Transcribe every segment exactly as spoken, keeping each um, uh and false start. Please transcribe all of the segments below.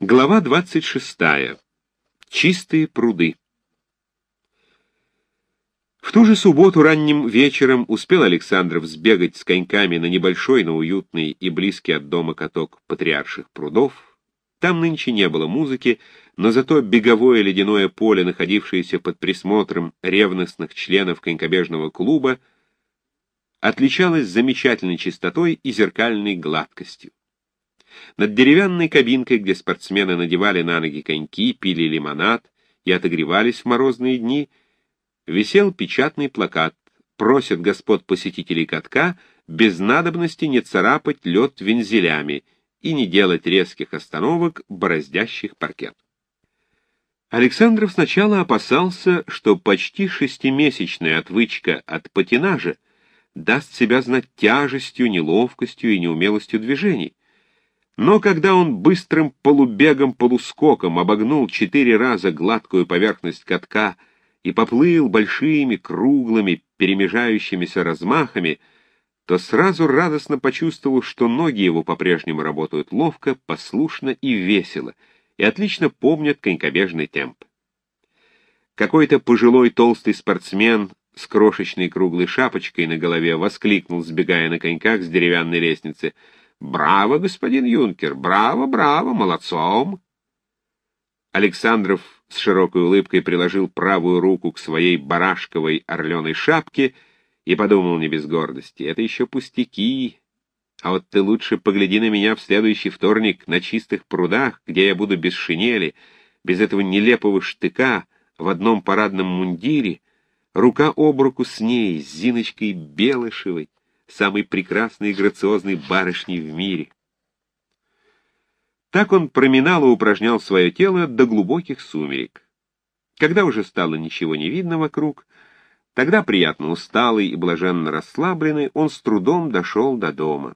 Глава двадцать шестая. Чистые пруды. В ту же субботу ранним вечером успел Александров сбегать с коньками на небольшой, но уютный и близкий от дома каток Патриарших прудов. Там нынче не было музыки, но зато беговое ледяное поле, находившееся под присмотром ревностных членов конькобежного клуба, отличалось замечательной чистотой и зеркальной гладкостью. Над деревянной кабинкой, где спортсмены надевали на ноги коньки, пили лимонад и отогревались в морозные дни, висел печатный плакат: «Просят господ посетителей катка без надобности не царапать лед вензелями и не делать резких остановок, бороздящих паркет». Александров сначала опасался, что почти шестимесячная отвычка от патинажа даст себя знать тяжестью, неловкостью и неумелостью движений. Но когда он быстрым полубегом-полускоком обогнул четыре раза гладкую поверхность катка и поплыл большими, круглыми, перемежающимися размахами, то сразу радостно почувствовал, что ноги его по-прежнему работают ловко, послушно и весело, и отлично помнят конькобежный темп. Какой-то пожилой толстый спортсмен с крошечной круглой шапочкой на голове воскликнул, сбегая на коньках с деревянной лестницы: «Браво, господин юнкер! Браво, браво! Молодцом!» Александров с широкой улыбкой приложил правую руку к своей барашковой орленой шапке и подумал не без гордости: это еще пустяки. А вот ты лучше погляди на меня в следующий вторник на чистых прудах, где я буду без шинели, без этого нелепого штыка, в одном парадном мундире, рука об руку с ней, с Зиночкой Белышевой, самой прекрасной и грациозной барышней в мире. Так он проминал и упражнял свое тело до глубоких сумерек. Когда уже стало ничего не видно вокруг, тогда, приятно усталый и блаженно расслабленный, он с трудом дошел до дома.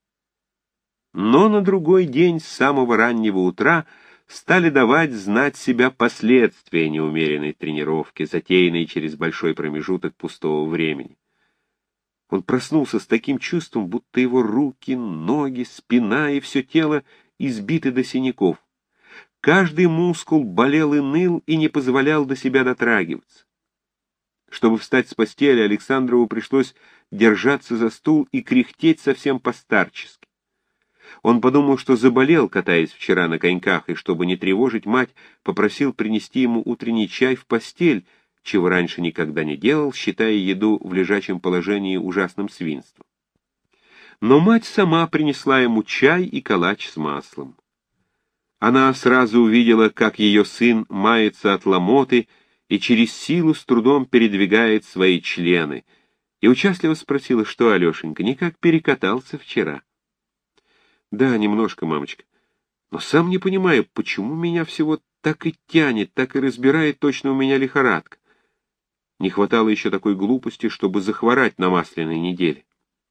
Но на другой день с самого раннего утра стали давать знать себя последствия неумеренной тренировки, затеянной через большой промежуток пустого времени. Он проснулся с таким чувством, будто его руки, ноги, спина и все тело избиты до синяков. Каждый мускул болел и ныл, и не позволял до себя дотрагиваться. Чтобы встать с постели, Александрову пришлось держаться за стул и кряхтеть совсем постарчески. Он подумал, что заболел, катаясь вчера на коньках, и, чтобы не тревожить мать, попросил принести ему утренний чай в постель, чего раньше никогда не делал, считая еду в лежачем положении ужасным свинством. Но мать сама принесла ему чай и калач с маслом. Она сразу увидела, как ее сын мается от ломоты и через силу с трудом передвигает свои члены, и участливо спросила: что, Алешенька, никак перекатался вчера? — Да, немножко, мамочка. Но сам не понимаю, почему меня всего так и тянет, так и разбирает, точно у меня лихорадка. Не хватало еще такой глупости, чтобы захворать на масляной неделе.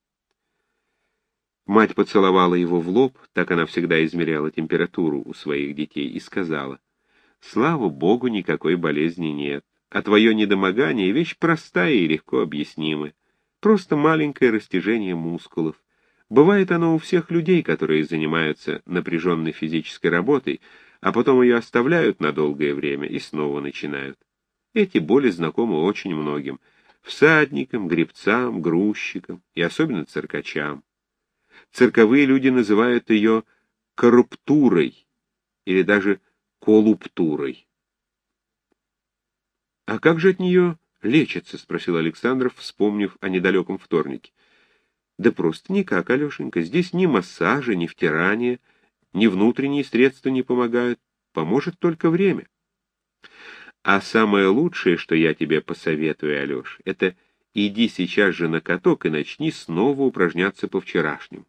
Мать поцеловала его в лоб, так она всегда измеряла температуру у своих детей, и сказала: «Слава Богу, никакой болезни нет, а твое недомогание — вещь простая и легко объяснимая. Просто маленькое растяжение мускулов. Бывает оно у всех людей, которые занимаются напряженной физической работой, а потом ее оставляют на долгое время и снова начинают. Эти боли знакомы очень многим — всадникам, гребцам, грузчикам и особенно циркачам. Цирковые люди называют ее корруптурой или даже колуптурой». «А как же от нее лечится?» — спросил Александров, вспомнив о недалеком вторнике. «Да просто никак, Алешенька. Здесь ни массажа, ни втирания, ни внутренние средства не помогают. Поможет только время. А самое лучшее, что я тебе посоветую, Алеш, это иди сейчас же на каток и начни снова упражняться по-вчерашнему».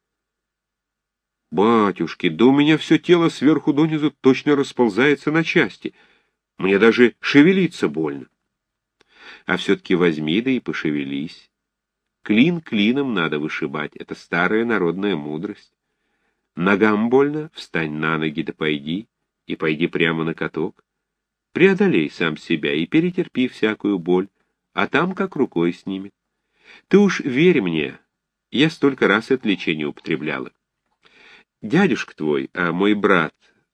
«Батюшки, да у меня все тело сверху донизу точно расползается на части. Мне даже шевелиться больно». «А все-таки возьми да и пошевелись. Клин клином надо вышибать, это старая народная мудрость. Ногам больно, встань на ноги да пойди, и пойди прямо на каток. Преодолей сам себя и перетерпи всякую боль, а там как рукой снимет. Ты уж верь мне, я столько раз это лечение употребляла. Дядюшка твой, а мой брат,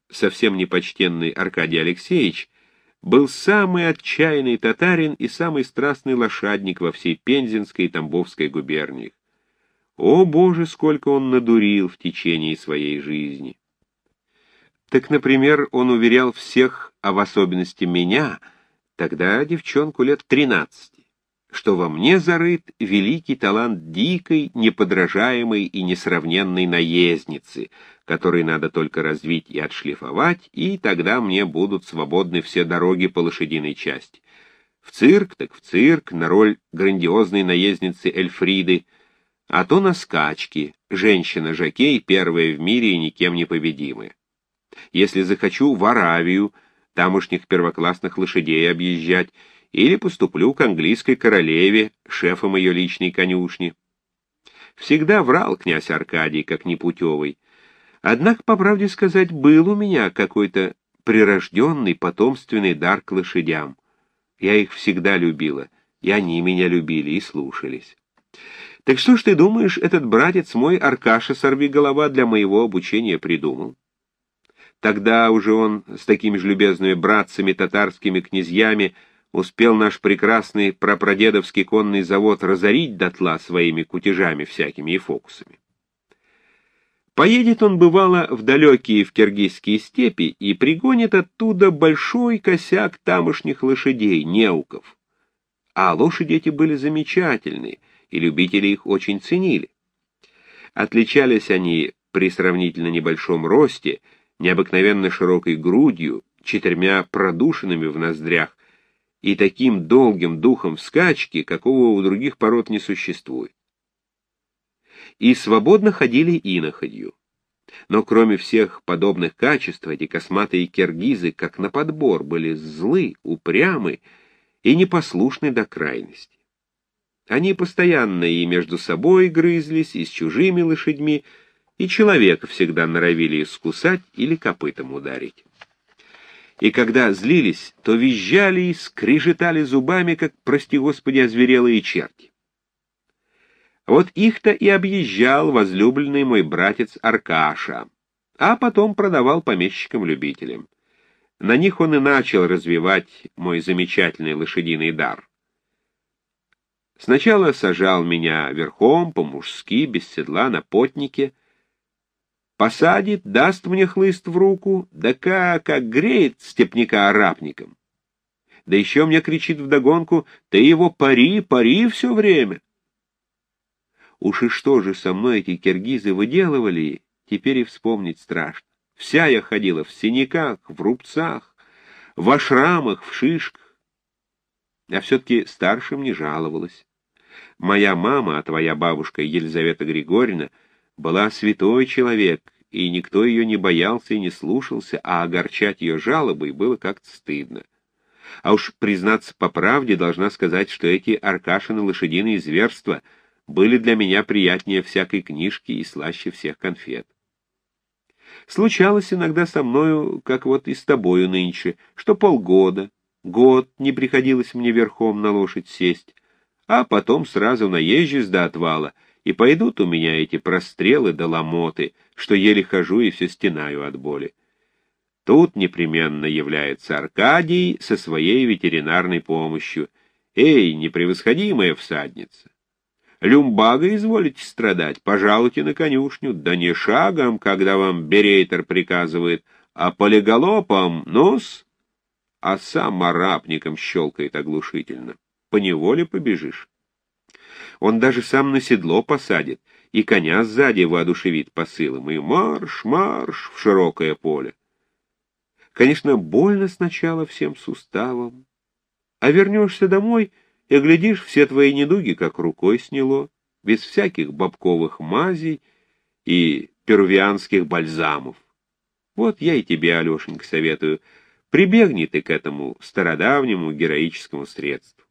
совсем непочтенный Аркадий Алексеевич, был самый отчаянный татарин и самый страстный лошадник во всей Пензенской и Тамбовской губерниях. О, Боже, сколько он надурил в течение своей жизни! Так, например, он уверял всех, а в особенности меня, тогда девчонку лет тринадцати, что во мне зарыт великий талант дикой, неподражаемой и несравненной наездницы, который надо только развить и отшлифовать, и тогда мне будут свободны все дороги по лошадиной части. В цирк, так в цирк, на роль грандиозной наездницы Эльфриды, а то на скачки, женщина-жокей, первая в мире и никем не победимая. Если захочу, в Аравию, тамошних первоклассных лошадей объезжать, или поступлю к английской королеве, шефом ее личной конюшни. Всегда врал князь Аркадий, как непутевый. Однако, по правде сказать, был у меня какой-то прирожденный потомственный дар к лошадям. Я их всегда любила, и они меня любили и слушались. Так что ж ты думаешь, этот братец мой Аркаша Сорвиголова для моего обучения придумал? Тогда уже он с такими же любезными братцами, татарскими князьями, успел наш прекрасный прапрадедовский конный завод разорить дотла своими кутежами всякими и фокусами. Поедет он, бывало, в далекие в киргизские степи и пригонит оттуда большой косяк тамошних лошадей, неуков. А лошади эти были замечательные, и любители их очень ценили. Отличались они при сравнительно небольшом росте, необыкновенно широкой грудью, четырьмя продушинами в ноздрях и таким долгим духом в скачке, какого у других пород не существует. И свободно ходили иноходью. Но кроме всех подобных качеств, эти косматые киргизы, как на подбор, были злы, упрямы и непослушны до крайности. Они постоянно и между собой грызлись, и с чужими лошадьми, и человека всегда норовили искусать или копытом ударить. И когда злились, то визжали и скрежетали зубами, как, прости господи, озверелые черти. Вот их-то и объезжал возлюбленный мой братец Аркаша, а потом продавал помещикам-любителям. На них он и начал развивать мой замечательный лошадиный дар. Сначала сажал меня верхом, по-мужски, без седла, на потнике, посадит, даст мне хлыст в руку, да как, как греет степняка арапником. Да еще мне кричит вдогонку: «Ты его пари, пари все время». Уж и что же со мной эти киргизы выделывали, теперь и вспомнить страшно. Вся я ходила в синяках, в рубцах, в шрамах, в шишках. А все-таки старшим не жаловалась. Моя мама, а твоя бабушка Елизавета Григорьевна, была святой человек, и никто ее не боялся и не слушался, а огорчать ее жалобой было как-то стыдно. А уж, признаться по правде, должна сказать, что эти Аркашины лошадиные зверства были для меня приятнее всякой книжки и слаще всех конфет. Случалось иногда со мною, как вот и с тобою нынче, что полгода, год не приходилось мне верхом на лошадь сесть, а потом сразу наезжусь до отвала, и пойдут у меня эти прострелы да ломоты, что еле хожу и все стенаю от боли. Тут непременно является Аркадий со своей ветеринарной помощью. Эй, непревосходимая всадница! Люмбага изволите страдать, пожалуйте на конюшню, да не шагом, когда вам берейтер приказывает, а полигалопом, ну-с, а сам арапником щелкает оглушительно. Поневоле побежишь. Он даже сам на седло посадит, и коня сзади воодушевит посылом, и марш, марш в широкое поле. Конечно, больно сначала всем суставам, а вернешься домой и, глядишь, все твои недуги как рукой сняло, без всяких бобковых мазей и перувианских бальзамов. Вот я и тебе, Алешенька, советую, прибегни ты к этому стародавнему героическому средству.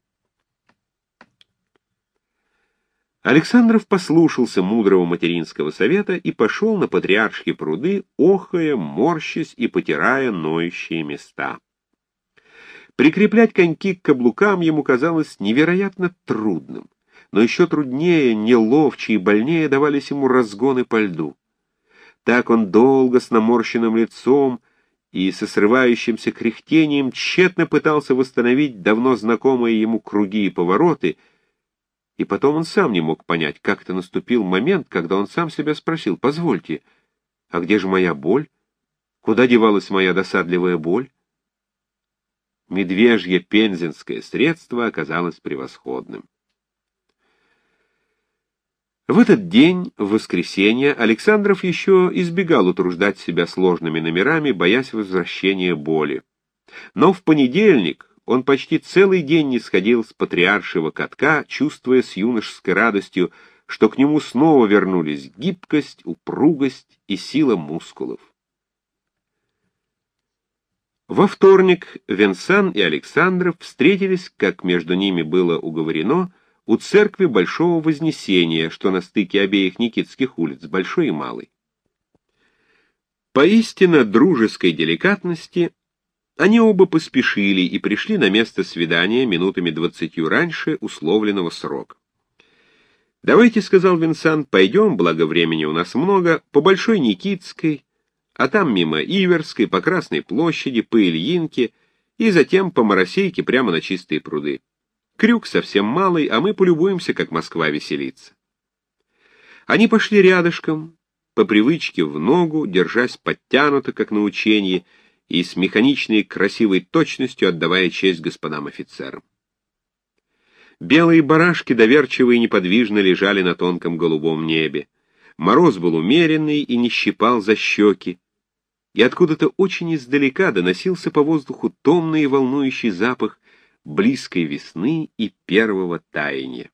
Александров послушался мудрого материнского совета и пошел на Патриаршие пруды, охая, морщась и потирая ноющие места. Прикреплять коньки к каблукам ему казалось невероятно трудным, но еще труднее, неловче и больнее давались ему разгоны по льду. Так он долго с наморщенным лицом и со срывающимся кряхтением тщетно пытался восстановить давно знакомые ему круги и повороты, и потом он сам не мог понять, как-то наступил момент, когда он сам себя спросил: «Позвольте, а где же моя боль? Куда девалась моя досадливая боль?» Медвежье пензенское средство оказалось превосходным. В этот день, в воскресенье, Александров еще избегал утруждать себя сложными номерами, боясь возвращения боли. Но в понедельник он почти целый день не сходил с патриаршего катка, чувствуя с юношеской радостью, что к нему снова вернулись гибкость, упругость и сила мускулов. Во вторник Венсан и Александров встретились, как между ними было уговорено, у церкви Большого Вознесения, что на стыке обеих Никитских улиц, Большой и Малой. По истинно дружеской деликатности они оба поспешили и пришли на место свидания минутами двадцатью раньше условленного срока. «Давайте, — сказал Венсан, — пойдем, благо времени у нас много, по Большой Никитской, а там мимо Иверской, по Красной площади, по Ильинке и затем по Моросейке прямо на Чистые пруды. Крюк совсем малый, а мы полюбуемся, как Москва веселится». Они пошли рядышком, по привычке в ногу, держась подтянуто, как на учении, и с механичной красивой точностью отдавая честь господам офицерам. Белые барашки доверчиво и неподвижно лежали на тонком голубом небе. Мороз был умеренный и не щипал за щеки, и откуда-то очень издалека доносился по воздуху томный и волнующий запах близкой весны и первого таяния.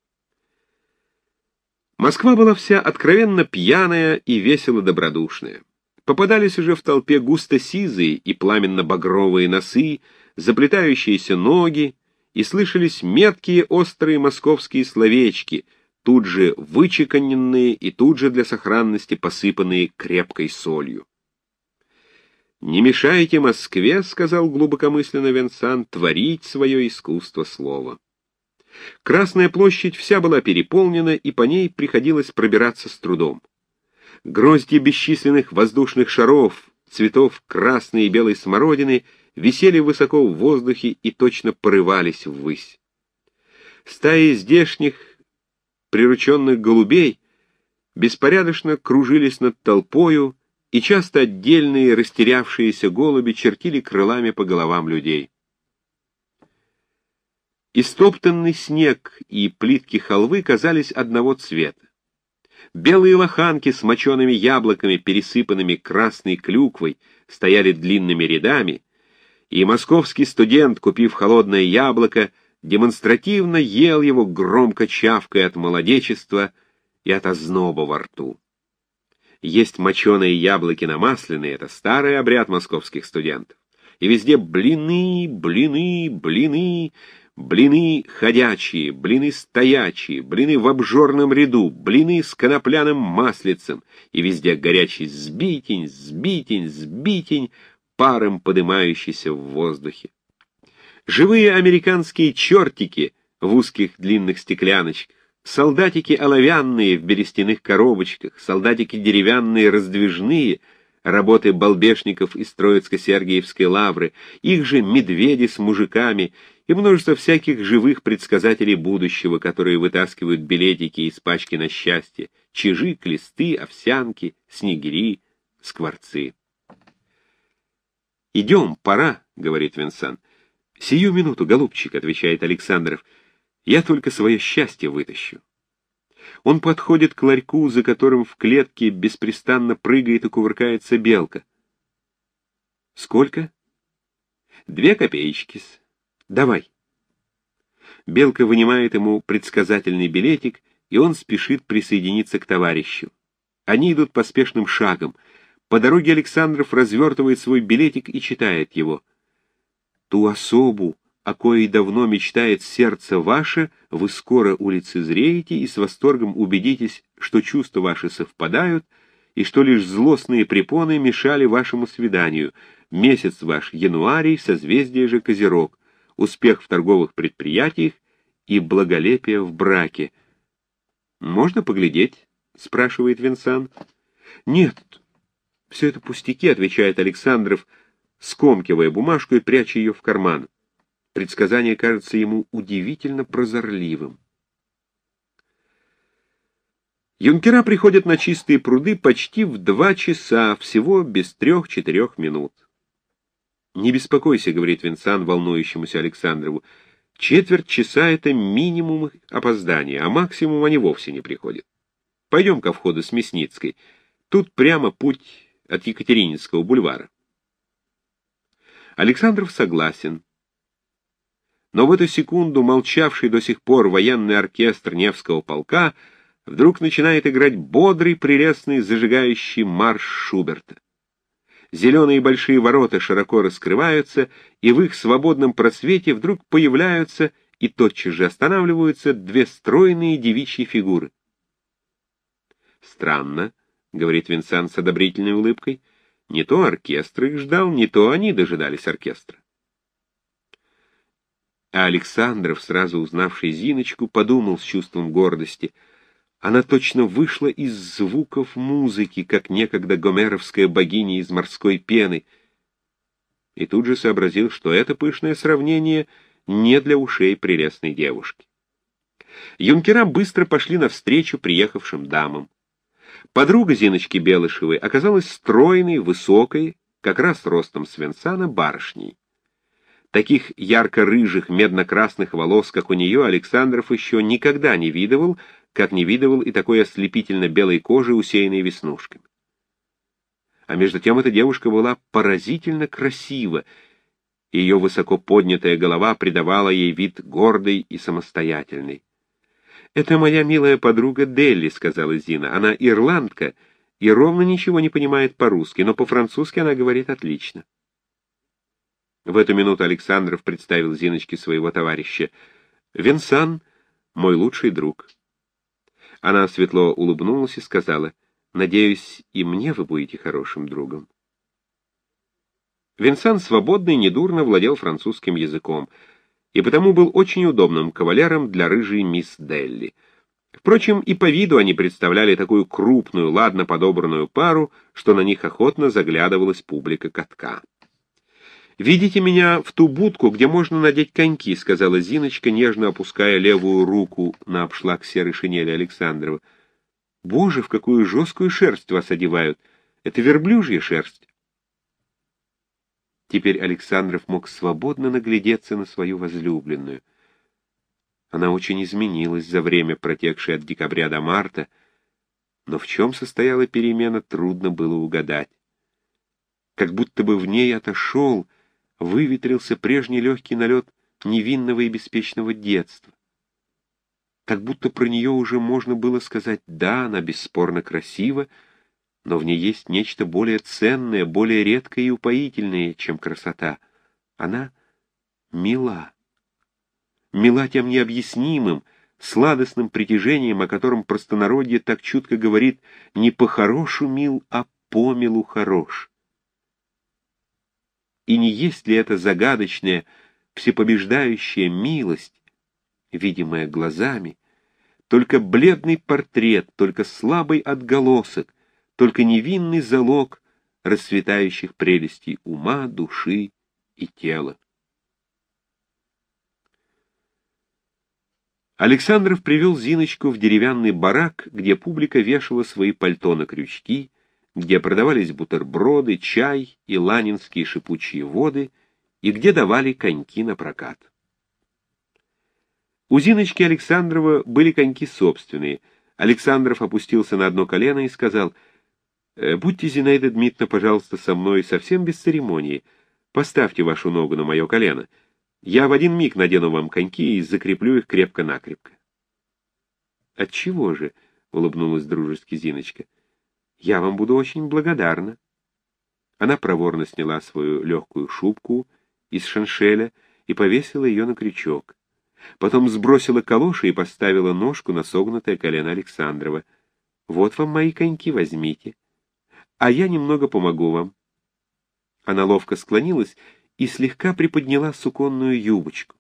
Москва была вся откровенно пьяная и весело добродушная. Попадались уже в толпе густо сизые и пламенно-багровые носы, заплетающиеся ноги, и слышались меткие острые московские словечки, тут же вычеканенные и тут же для сохранности посыпанные крепкой солью. «Не мешайте Москве, — сказал глубокомысленно Венсан, — творить свое искусство слова». Красная площадь вся была переполнена, и по ней приходилось пробираться с трудом. Грозди бесчисленных воздушных шаров, цветов красной и белой смородины, висели высоко в воздухе и точно порывались ввысь. Стаи здешних прирученных голубей беспорядочно кружились над толпою, и часто отдельные растерявшиеся голуби чертили крылами по головам людей. Истоптанный снег и плитки халвы казались одного цвета. Белые лоханки с мочеными яблоками, пересыпанными красной клюквой, стояли длинными рядами, и московский студент, купив холодное яблоко, демонстративно ел его, громко чавкая от молодечества и от озноба во рту. Есть моченые яблоки намасленные — это старый обряд московских студентов. И везде блины, блины, блины, блины ходячие, блины стоячие, блины в обжорном ряду, блины с конопляным маслицем, и везде горячий сбитень, сбитень, сбитень, паром подымающийся в воздухе. Живые американские чертики в узких длинных стекляночках, солдатики оловянные в берестяных коробочках, солдатики деревянные раздвижные, работы балбешников из Троицко-Сергиевской лавры, их же медведи с мужиками и множество всяких живых предсказателей будущего, которые вытаскивают билетики из пачки на счастье, чижи, клесты, овсянки, снегири, скворцы. «Идем, пора», — говорит Венсан. «Сию минуту, голубчик», — отвечает Александров, — «я только свое счастье вытащу». Он подходит к ларьку, за которым в клетке беспрестанно прыгает и кувыркается белка. «Сколько?» «Две копеечки-с. Давай». Белка вынимает ему предсказательный билетик, и он спешит присоединиться к товарищу. Они идут поспешным шагом. По дороге Александров развертывает свой билетик и читает его. «Ту особу, о коей давно мечтает сердце ваше, вы скоро улицезреете и с восторгом убедитесь, что чувства ваши совпадают, и что лишь злостные препоны мешали вашему свиданию. Месяц ваш януарий, созвездие же Козерог, успех в торговых предприятиях и благолепие в браке». «Можно поглядеть?» — спрашивает Венсан. «Нет, «Все это пустяки», — отвечает Александров, скомкивая бумажку и пряча ее в карман. Предсказание кажется ему удивительно прозорливым. Юнкера приходят на Чистые пруды почти в два часа, всего без трех-четырех минут. «Не беспокойся», — говорит Винсан волнующемуся Александрову, — «четверть часа — это минимум их опоздания, а максимум они вовсе не приходят. Пойдем ко входу с Мясницкой. Тут прямо путь от Екатерининского бульвара». Александров согласен. Но в эту секунду молчавший до сих пор военный оркестр Невского полка вдруг начинает играть бодрый, прелестный, зажигающий марш Шуберта. Зеленые большие ворота широко раскрываются, и в их свободном просвете вдруг появляются и тотчас же останавливаются две стройные девичьи фигуры. «Странно», — говорит Винсан с одобрительной улыбкой, — «не то оркестр их ждал, не то они дожидались оркестра». А Александров, сразу узнавший Зиночку, подумал с чувством гордости: она точно вышла из звуков музыки, как некогда гомеровская богиня из морской пены. И тут же сообразил, что это пышное сравнение не для ушей прелестной девушки. Юнкера быстро пошли навстречу приехавшим дамам. Подруга Зиночки Белышевой оказалась стройной, высокой, как раз ростом с Винсана, барышней. Таких ярко-рыжих, медно-красных волос, как у нее, Александров еще никогда не видывал, как не видывал и такой ослепительно-белой кожи, усеянной веснушками. А между тем эта девушка была поразительно красива, и ее высоко поднятая голова придавала ей вид гордый и самостоятельный. «Это моя милая подруга Делли», — сказала Зина. «Она ирландка и ровно ничего не понимает по-русски, но по-французски она говорит отлично». В эту минуту Александров представил Зиночке своего товарища. «Винсан — мой лучший друг». Она светло улыбнулась и сказала: «Надеюсь, и мне вы будете хорошим другом». Винсан свободно и недурно владел французским языком, и потому был очень удобным кавалером для рыжей мисс Делли. Впрочем, и по виду они представляли такую крупную, ладно подобранную пару, что на них охотно заглядывалась публика катка. «Видите меня в ту будку, где можно надеть коньки», — сказала Зиночка, нежно опуская левую руку на обшлаг серой шинели Александрова. «Боже, в какую жесткую шерсть вас одевают! Это верблюжья шерсть!» Теперь Александров мог свободно наглядеться на свою возлюбленную. Она очень изменилась за время, протекшее от декабря до марта, но в чем состояла перемена, трудно было угадать. Как будто бы в ней отошел, выветрился прежний легкий налет невинного и беспечного детства. Как будто про нее уже можно было сказать: да, она бесспорно красива, но в ней есть нечто более ценное, более редкое и упоительное, чем красота. Она мила. Мила тем необъяснимым, сладостным притяжением, о котором простонародье так чутко говорит: не по-хорошу мил, а по милу хорош. И не есть ли это загадочная, всепобеждающая милость, видимая глазами, только бледный портрет, только слабый отголосок, только невинный залог расцветающих прелестей ума, души и тела? Александров привел Зиночку в деревянный барак, где публика вешала свои пальто на крючки, где продавались бутерброды, чай и ланинские шипучие воды, и где давали коньки на прокат. У Зиночки Александрова были коньки собственные. Александров опустился на одно колено и сказал: «Будьте, Зинаида Дмитриевна, пожалуйста, со мной совсем без церемонии. Поставьте вашу ногу на мое колено. Я в один миг надену вам коньки и закреплю их крепко-накрепко». «Отчего же?» — улыбнулась дружески Зиночка. «Я вам буду очень благодарна». Она проворно сняла свою легкую шубку из шаншеля и повесила ее на крючок. Потом сбросила калоши и поставила ножку на согнутое колено Александрова. «Вот вам мои коньки, возьмите. А я немного помогу вам». Она ловко склонилась и слегка приподняла суконную юбочку.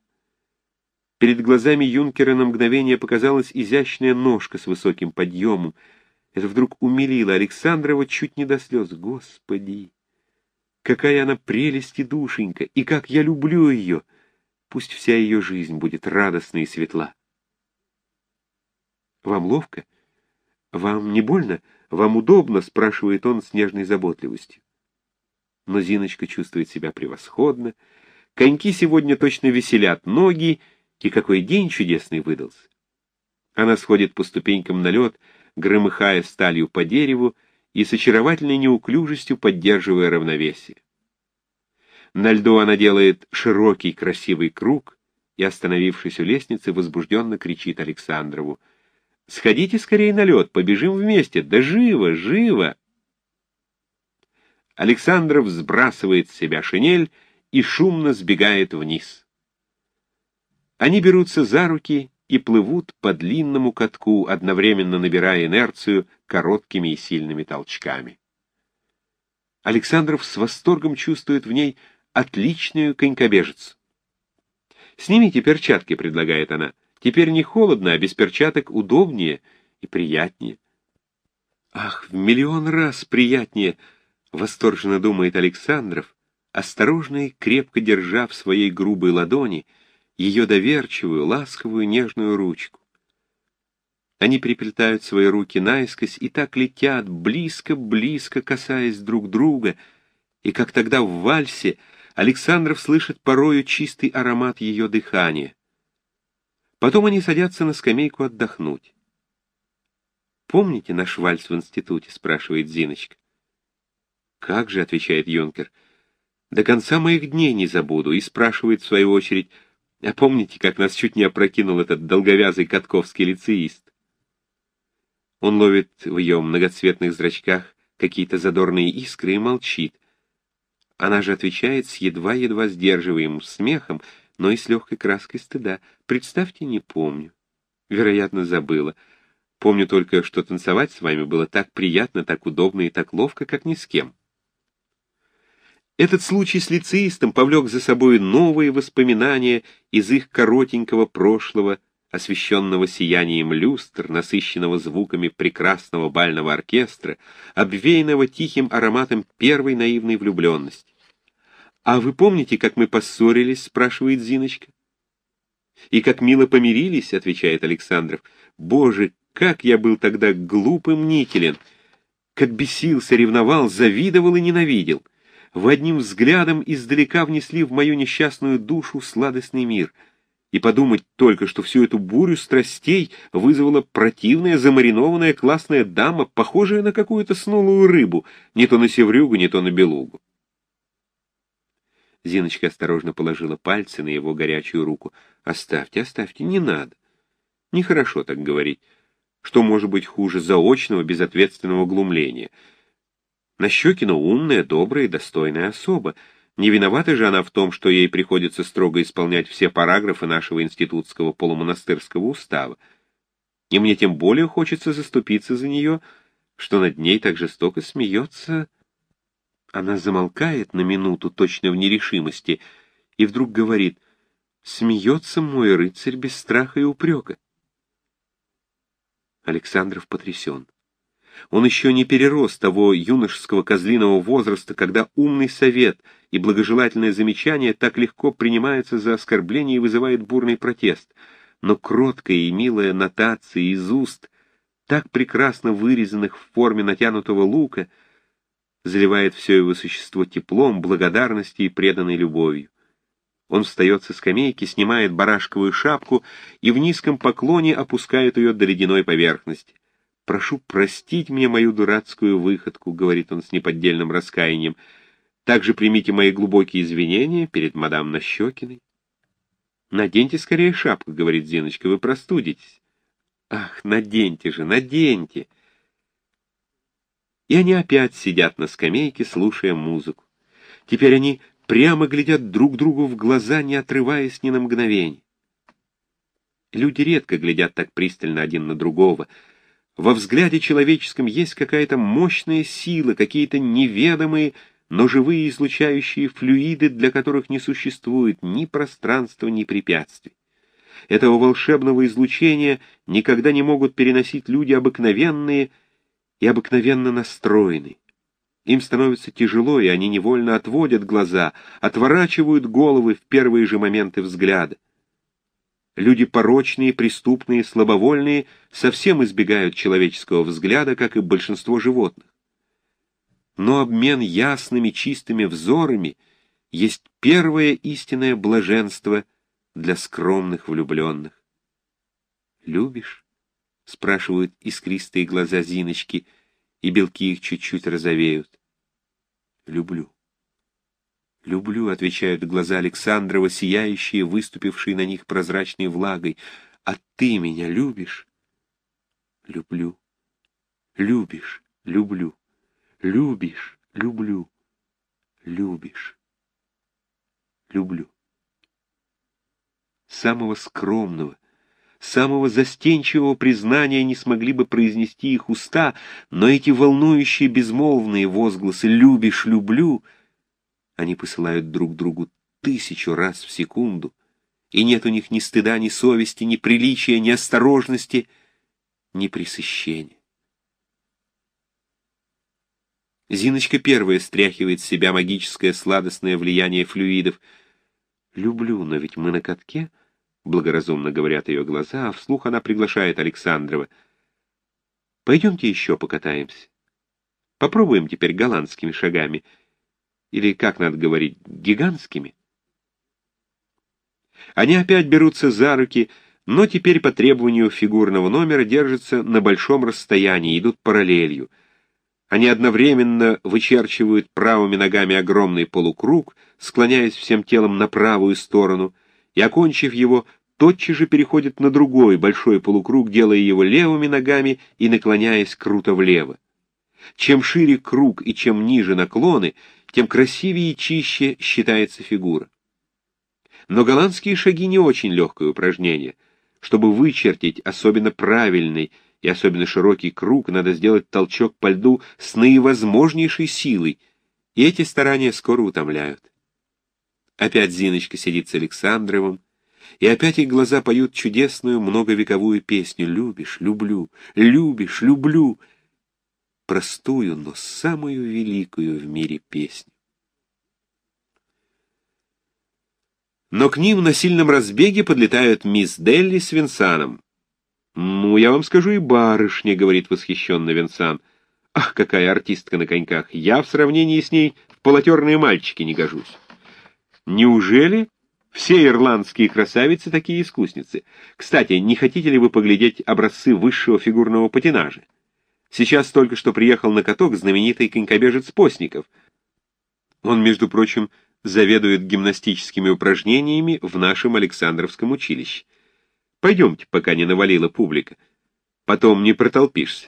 Перед глазами юнкера на мгновение показалась изящная ножка с высоким подъемом. Это вдруг умилило Александрова чуть не до слез. Господи, какая она прелесть и душенька, и как я люблю ее! Пусть вся ее жизнь будет радостна и светла. «Вам ловко? Вам не больно? Вам удобно?» — спрашивает он с нежной заботливостью. Но Зиночка чувствует себя превосходно. Коньки сегодня точно веселят ноги, и какой день чудесный выдался. Она сходит по ступенькам на лед, громыхая сталью по дереву и с очаровательной неуклюжестью поддерживая равновесие. На льду она делает широкий красивый круг и, остановившись у лестницы, возбужденно кричит Александрову: «Сходите скорее на лед, побежим вместе, да живо, живо!» Александров сбрасывает с себя шинель и шумно сбегает вниз. Они берутся за руки и плывут по длинному катку, одновременно набирая инерцию короткими и сильными толчками. Александров с восторгом чувствует в ней отличную конькобежицу. «Снимите перчатки», — предлагает она. «Теперь не холодно, а без перчаток удобнее и приятнее». «Ах, в миллион раз приятнее!» — восторженно думает Александров, осторожно и крепко держа в своей грубой ладони ее доверчивую, ласковую, нежную ручку. Они приплетают свои руки наискось и так летят, близко-близко касаясь друг друга, и как тогда в вальсе Александров слышит порою чистый аромат ее дыхания. Потом они садятся на скамейку отдохнуть. «Помните наш вальс в институте?» — спрашивает Зиночка. «Как же», — отвечает юнкер, — «до конца моих дней не забуду», и спрашивает в свою очередь: «А помните, как нас чуть не опрокинул этот долговязый катковский лицеист?» Он ловит в ее многоцветных зрачках какие-то задорные искры и молчит. Она же отвечает с едва-едва сдерживаемым смехом, но и с легкой краской стыда: «Представьте, не помню. Вероятно, забыла. Помню только, что танцевать с вами было так приятно, так удобно и так ловко, как ни с кем». Этот случай с лицеистом повлек за собой новые воспоминания из их коротенького прошлого, освещенного сиянием люстр, насыщенного звуками прекрасного бального оркестра, обвеянного тихим ароматом первой наивной влюбленности. «А вы помните, как мы поссорились?» — спрашивает Зиночка. «И как мило помирились?» — отвечает Александров. «Боже, как я был тогда глупым никелен! Как бесился, ревновал, завидовал и ненавидел! Вы одним взглядом издалека внесли в мою несчастную душу сладостный мир. И подумать только, что всю эту бурю страстей вызвала противная, замаринованная классная дама, похожая на какую-то снулую рыбу, не то на севрюгу, не то на белугу». Зиночка осторожно положила пальцы на его горячую руку. «Оставьте, оставьте, не надо. Нехорошо так говорить. Что может быть хуже заочного, безответственного глумления? Нащекина умная, добрая и достойная особа. Не виновата же она в том, что ей приходится строго исполнять все параграфы нашего институтского полумонастырского устава. И мне тем более хочется заступиться за нее, что над ней так жестоко смеется...» Она замолкает на минуту, точно в нерешимости, и вдруг говорит: «Смеется мой рыцарь без страха и упрека». Александров потрясен. Он еще не перерос того юношеского козлиного возраста, когда умный совет и благожелательное замечание так легко принимаются за оскорбление и вызывает бурный протест. Но кроткая и милая нотация из уст, так прекрасно вырезанных в форме натянутого лука, заливает все его существо теплом, благодарностью и преданной любовью. Он встает со скамейки, снимает барашковую шапку и в низком поклоне опускает ее до ледяной поверхности. «Прошу простить мне мою дурацкую выходку», — говорит он с неподдельным раскаянием. «Также примите мои глубокие извинения перед мадам Нащекиной». «Наденьте скорее шапку», — говорит Зиночка, — «вы простудитесь». «Ах, наденьте же, наденьте!» И они опять сидят на скамейке, слушая музыку. Теперь они прямо глядят друг другу в глаза, не отрываясь ни на мгновение. Люди редко глядят так пристально один на другого. Во взгляде человеческом есть какая-то мощная сила, какие-то неведомые, но живые излучающие флюиды, для которых не существует ни пространства, ни препятствий. Этого волшебного излучения никогда не могут переносить люди обыкновенные, и обыкновенно настроены. Им становится тяжело, и они невольно отводят глаза, отворачивают головы в первые же моменты взгляда. Люди порочные, преступные, слабовольные совсем избегают человеческого взгляда, как и большинство животных. Но обмен ясными, чистыми взорами есть первое истинное блаженство для скромных влюбленных. «Любишь?» — спрашивают искристые глаза Зиночки, и белки их чуть-чуть розовеют. «Люблю. Люблю», — отвечают глаза Александрова, сияющие, выступившие на них прозрачной влагой. «А ты меня любишь?» «Люблю. Любишь. Люблю. Любишь. Люблю. Любишь. Люблю». Самого скромного, самого застенчивого признания не смогли бы произнести их уста, но эти волнующие безмолвные возгласы «любишь, люблю» они посылают друг другу тысячу раз в секунду, и нет у них ни стыда, ни совести, ни приличия, ни осторожности, ни пресыщения. Зиночка первая стряхивает с себя магическое сладостное влияние флюидов. «Люблю, но ведь мы на катке», — благоразумно говорят ее глаза, а вслух она приглашает Александрова. «Пойдемте еще покатаемся. Попробуем теперь голландскими шагами. Или, как надо говорить, гигантскими?» Они опять берутся за руки, но теперь по требованию фигурного номера держатся на большом расстоянии, идут параллелью. Они одновременно вычерчивают правыми ногами огромный полукруг, склоняясь всем телом на правую сторону, и, окончив его, тотчас же переходят на другой большой полукруг, делая его левыми ногами и наклоняясь круто влево. Чем шире круг и чем ниже наклоны, тем красивее и чище считается фигура. Но голландские шаги не очень легкое упражнение. Чтобы вычертить особенно правильный и особенно широкий круг, надо сделать толчок по льду с наивозможнейшей силой, и эти старания скоро утомляют. Опять Зиночка сидит с Александровым, и опять их глаза поют чудесную многовековую песню «Любишь, люблю, любишь, люблю», простую, но самую великую в мире песню. Но к ним на сильном разбеге подлетают мисс Делли с Венсаном. «Ну, я вам скажу, и барышня», — говорит восхищенно Венсан. «Ах, какая артистка на коньках! Я в сравнении с ней в полотерные мальчики не гожусь». «Неужели все ирландские красавицы такие искусницы? Кстати, не хотите ли вы поглядеть образцы высшего фигурного патинажа? Сейчас только что приехал на каток знаменитый конькобежец Постников. Он, между прочим, заведует гимнастическими упражнениями в нашем Александровском училище. Пойдемте, пока не навалила публика. Потом не протолпишься».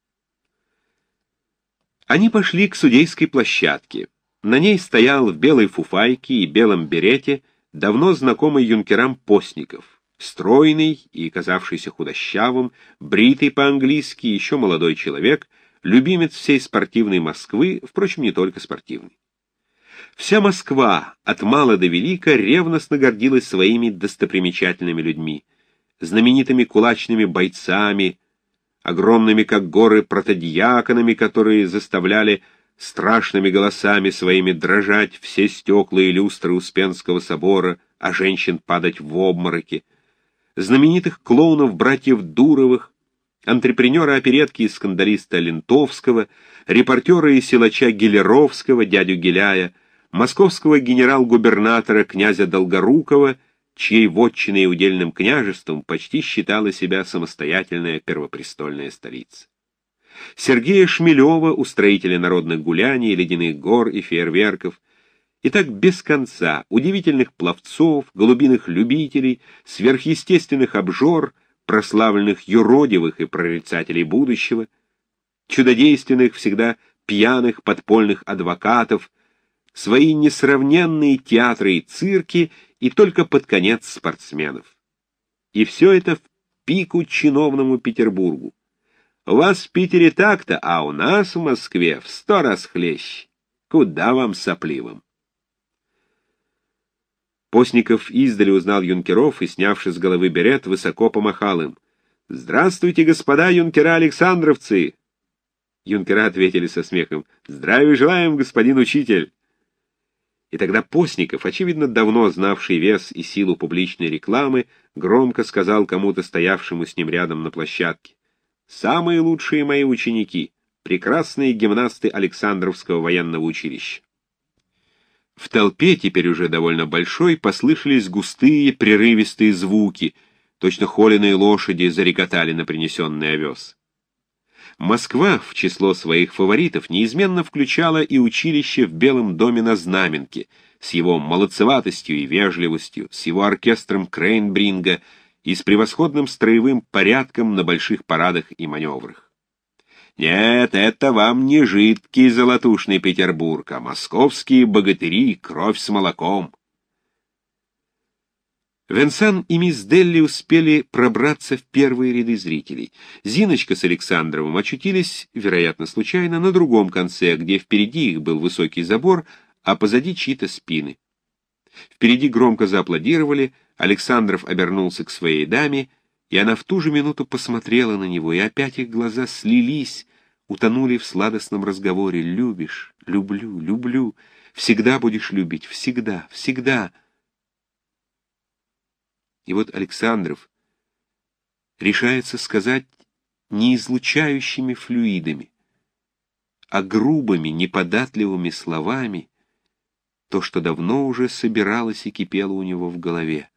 Они пошли к судейской площадке. На ней стоял в белой фуфайке и белом берете давно знакомый юнкерам Постников, стройный и казавшийся худощавым, бритый по-английски, еще молодой человек, любимец всей спортивной Москвы, впрочем, не только спортивной. Вся Москва, от мала до велика, ревностно гордилась своими достопримечательными людьми, знаменитыми кулачными бойцами, огромными, как горы, протодиаконами, которые заставляли страшными голосами своими дрожать все стекла и люстры Успенского собора, а женщин падать в обмороки, знаменитых клоунов братьев Дуровых, антрепренера оперетки и скандалиста Лентовского, репортера и силача Гелеровского, дядю Геляя, московского генерал-губернатора князя Долгорукова, чьей вотчиной и удельным княжеством почти считала себя самостоятельная первопрестольная столица. Сергея Шмелева, устроителя народных гуляний, ледяных гор и фейерверков, и так без конца удивительных пловцов, голубиных любителей, сверхъестественных обжор, прославленных юродивых и прорицателей будущего, чудодейственных, всегда пьяных подпольных адвокатов, свои несравненные театры и цирки и только под конец спортсменов. И все это в пику чиновному Петербургу. У вас в Питере так-то, а у нас в Москве в сто раз хлеще. Куда вам сопливым? Постников издали узнал юнкеров и, снявши с головы берет, высоко помахал им. «Здравствуйте, господа юнкера-александровцы!» Юнкера ответили со смехом: «Здравия желаем, господин учитель!» И тогда Постников, очевидно, давно знавший вес и силу публичной рекламы, громко сказал кому-то, стоявшему с ним рядом на площадке: «Самые лучшие мои ученики — прекрасные гимнасты Александровского военного училища». В толпе, теперь уже довольно большой, послышались густые прерывистые звуки, точно холеные лошади зарекотали на принесенный овес. Москва в число своих фаворитов неизменно включала и училище в Белом доме на Знаменке, с его молодцеватостью и вежливостью, с его оркестром Крейнбринга и с превосходным строевым порядком на больших парадах и маневрах. Нет, это вам не жидкий золотушный Петербург, а московские богатыри, кровь с молоком. Венсан и мисс Делли успели пробраться в первые ряды зрителей. Зиночка с Александровым очутились, вероятно, случайно, на другом конце, где впереди их был высокий забор, а позади чьи-то спины. Впереди громко зааплодировали, Александров обернулся к своей даме, и она в ту же минуту посмотрела на него, и опять их глаза слились, утонули в сладостном разговоре: «Любишь, люблю, люблю, всегда будешь любить, всегда, всегда». И вот Александров решается сказать не излучающими флюидами, а грубыми, неподатливыми словами то, что давно уже собиралось и кипело у него в голове.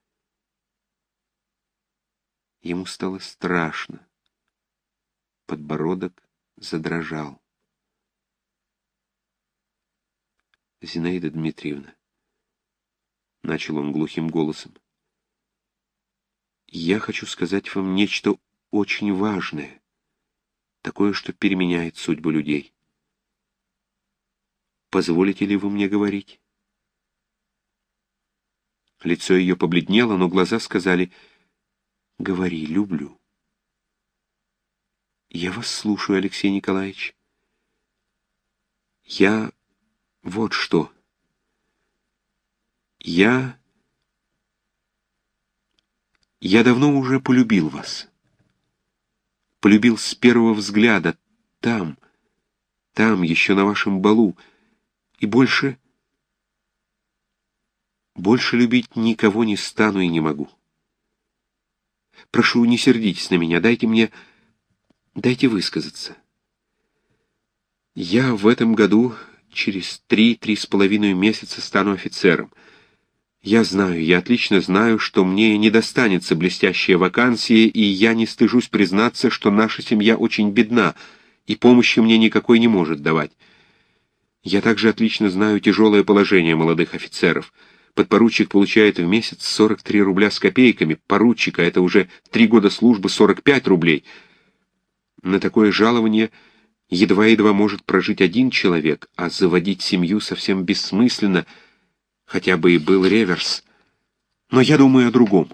Ему стало страшно. Подбородок задрожал. «Зинаида Дмитриевна», — начал он глухим голосом, — «я хочу сказать вам нечто очень важное, такое, что переменяет судьбу людей. Позволите ли вы мне говорить?» Лицо ее побледнело, но глаза сказали: «Говори, люблю». «Я вас слушаю, Алексей Николаевич. Я... вот что. Я... Я давно уже полюбил вас. Полюбил с первого взгляда, там, там, еще на вашем балу, и больше... больше любить никого не стану и не могу. Прошу, не сердитесь на меня, дайте мне... дайте высказаться. Я в этом году, через три-три с половиной месяца, стану офицером. Я знаю, я отлично знаю, что мне не достанется блестящая вакансия, и я не стыжусь признаться, что наша семья очень бедна, и помощи мне никакой не может давать. Я также отлично знаю тяжелое положение молодых офицеров. Подпоручик получает в месяц сорок три рубля с копейками, поручика — это уже три года службы, сорок пять рублей. На такое жалование едва-едва может прожить один человек, а заводить семью совсем бессмысленно, хотя бы и был реверс. Но я думаю о другом.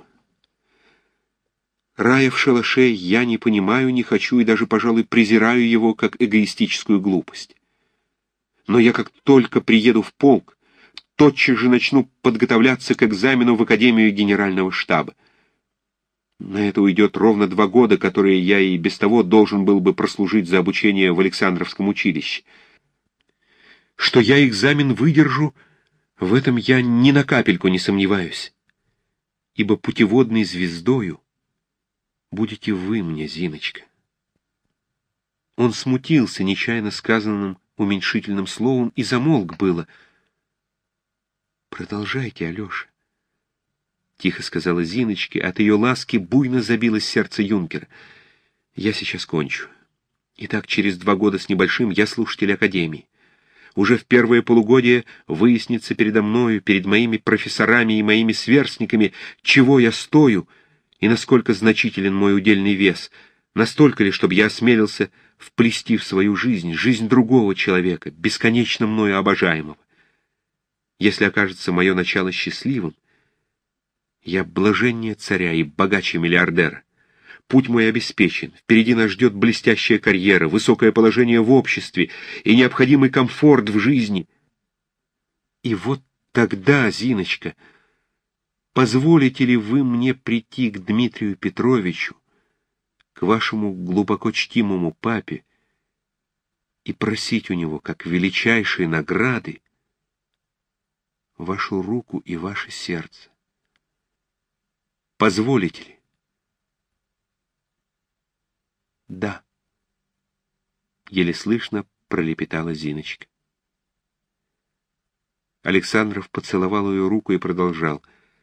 Рая в шалаше я не понимаю, не хочу и даже, пожалуй, презираю его как эгоистическую глупость. Но я как только приеду в полк, тотчас же начну подготовляться к экзамену в Академию Генерального штаба. На это уйдет ровно два года, которые я и без того должен был бы прослужить за обучение в Александровском училище. Что я экзамен выдержу, в этом я ни на капельку не сомневаюсь, ибо путеводной звездою будете вы мне, Зиночка. Он смутился нечаянно сказанным уменьшительным словом и замолк было. «Продолжайте, Алеша», — тихо сказала Зиночке, от ее ласки буйно забилось сердце юнкера. «Я сейчас кончу. Итак, через два года с небольшим я слушатель Академии. Уже в первое полугодие выяснится передо мною, перед моими профессорами и моими сверстниками, чего я стою и насколько значителен мой удельный вес, настолько ли, чтобы я осмелился вплести в свою жизнь жизнь другого человека, бесконечно мною обожаемого. Если окажется мое начало счастливым, я блаженнее царя и богаче миллиардера. Путь мой обеспечен, впереди нас ждет блестящая карьера, высокое положение в обществе и необходимый комфорт в жизни. И вот тогда, Зиночка, позволите ли вы мне прийти к Дмитрию Петровичу, к вашему глубоко чтимому папе, и просить у него, как величайшей награды, вашу руку и ваше сердце. Позволите ли? Да. Еле слышно пролепетала Зиночка. Александров поцеловал ее руку и продолжал.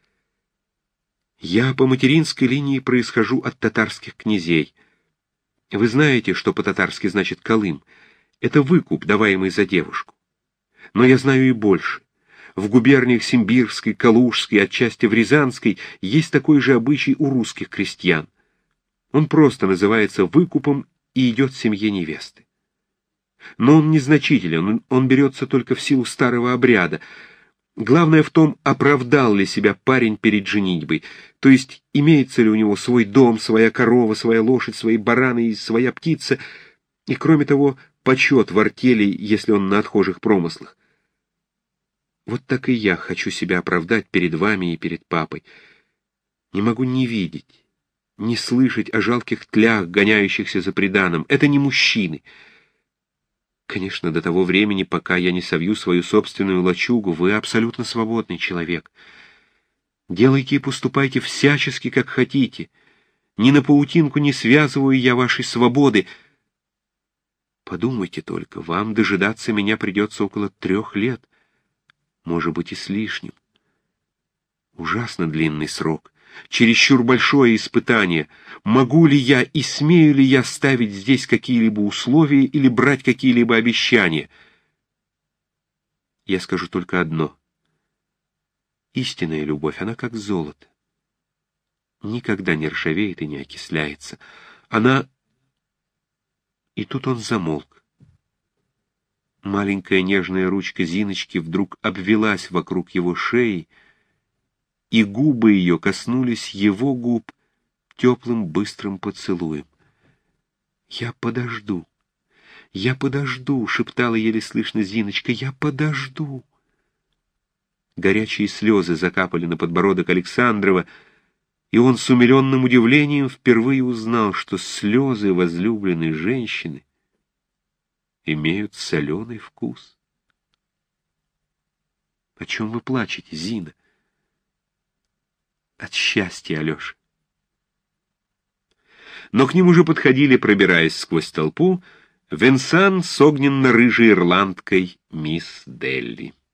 Я по материнской линии происхожу от татарских князей. Вы знаете, что по-татарски значит «колым». Это выкуп, даваемый за девушку. Но я знаю и больше. В губерниях Симбирской, Калужской, отчасти в Рязанской есть такой же обычай у русских крестьян. Он просто называется выкупом и идет семье невесты. Но он незначителен, он, он берется только в силу старого обряда. Главное в том, оправдал ли себя парень перед женитьбой, то есть имеется ли у него свой дом, своя корова, своя лошадь, свои бараны и своя птица, и, кроме того, почет в артели, если он на отхожих промыслах. Вот так и я хочу себя оправдать перед вами и перед папой. Не могу не видеть, не слышать о жалких тлях, гоняющихся за приданым. Это не мужчины. Конечно, до того времени, пока я не совью свою собственную лачугу, вы абсолютно свободный человек. Делайте и поступайте всячески, как хотите. Ни на паутинку не связываю я вашей свободы. Подумайте только, вам дожидаться меня придется около трех лет, может быть, и с лишним. Ужасно длинный срок, чересчур большое испытание. Могу ли я и смею ли я ставить здесь какие-либо условия или брать какие-либо обещания? Я скажу только одно. Истинная любовь, она как золото. Никогда не ржавеет и не окисляется. Она... И тут он замолк. Маленькая нежная ручка Зиночки вдруг обвелась вокруг его шеи, и губы ее коснулись его губ теплым быстрым поцелуем. «Я подожду, я подожду», — шептала еле слышно Зиночка, — «я подожду». Горячие слезы закапали на подбородок Александрова, и он с умиленным удивлением впервые узнал, что слезы возлюбленной женщины имеют соленый вкус. «О чем вы плачете, Зина?» «От счастья, Алеша». Но к ним уже подходили, пробираясь сквозь толпу, Венсан с огненно-рыжей ирландкой мисс Делли.